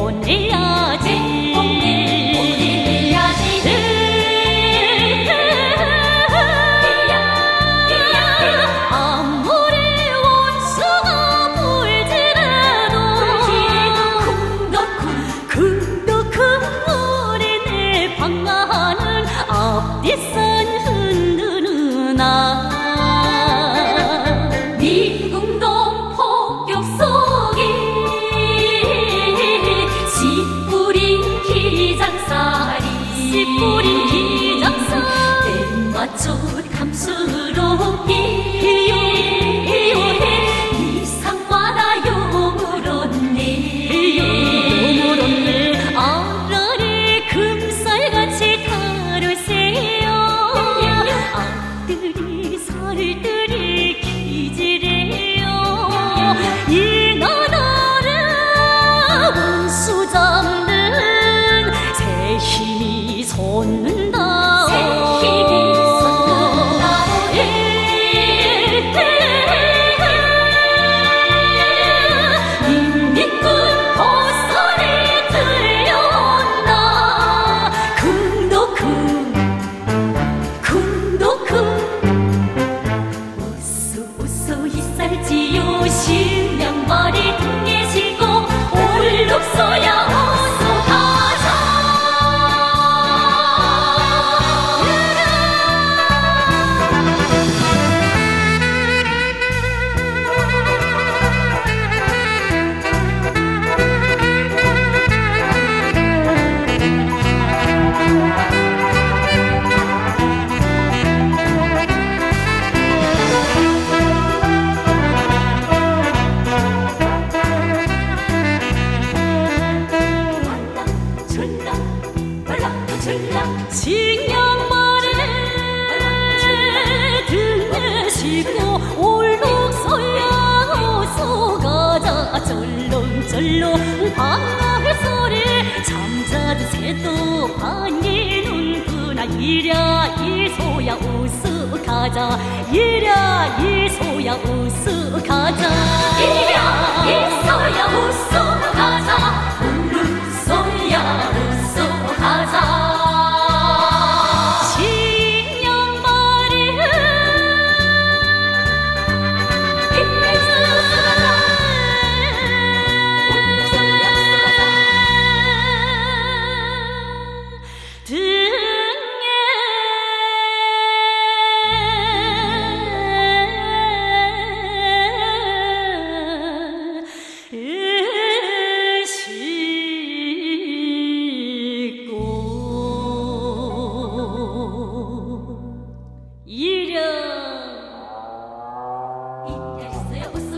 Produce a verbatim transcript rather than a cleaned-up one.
내보내야지. 아무리 원수가 불지라도 쿵덕쿵 우리 내 방아는 앞뒤선 흔드는 아. 미궁동 폭격 속에 씨 뿌린 기장살이 씨 뿌린 기장살이 때 맞춰 감수롭게 이상마다 요물었네 요물었네. 아라리 금살같이 다루세요. 아들이 살들이 기지래요. 이 나라를 원수 잡는 새 힘이 솟는다. 새 힘이 솟는다. 인민군 보소리 들려온다. 쿵도쿵 쿵도쿵 우수 우수 이살지요. 신명머리 등에 지고 올록서야 어서 가자. 징역말에 등에 싣고 올록서야 어서 가자. 절렁절렁 방아의 소리 잠자던 새도 반기는구나. 이랴 이소야 우스 가자. 이랴 이소야 우스 가자. 이랴 이소야 우스 가자. 울룩소야 우스 가자. 이랴 이랴 있어요.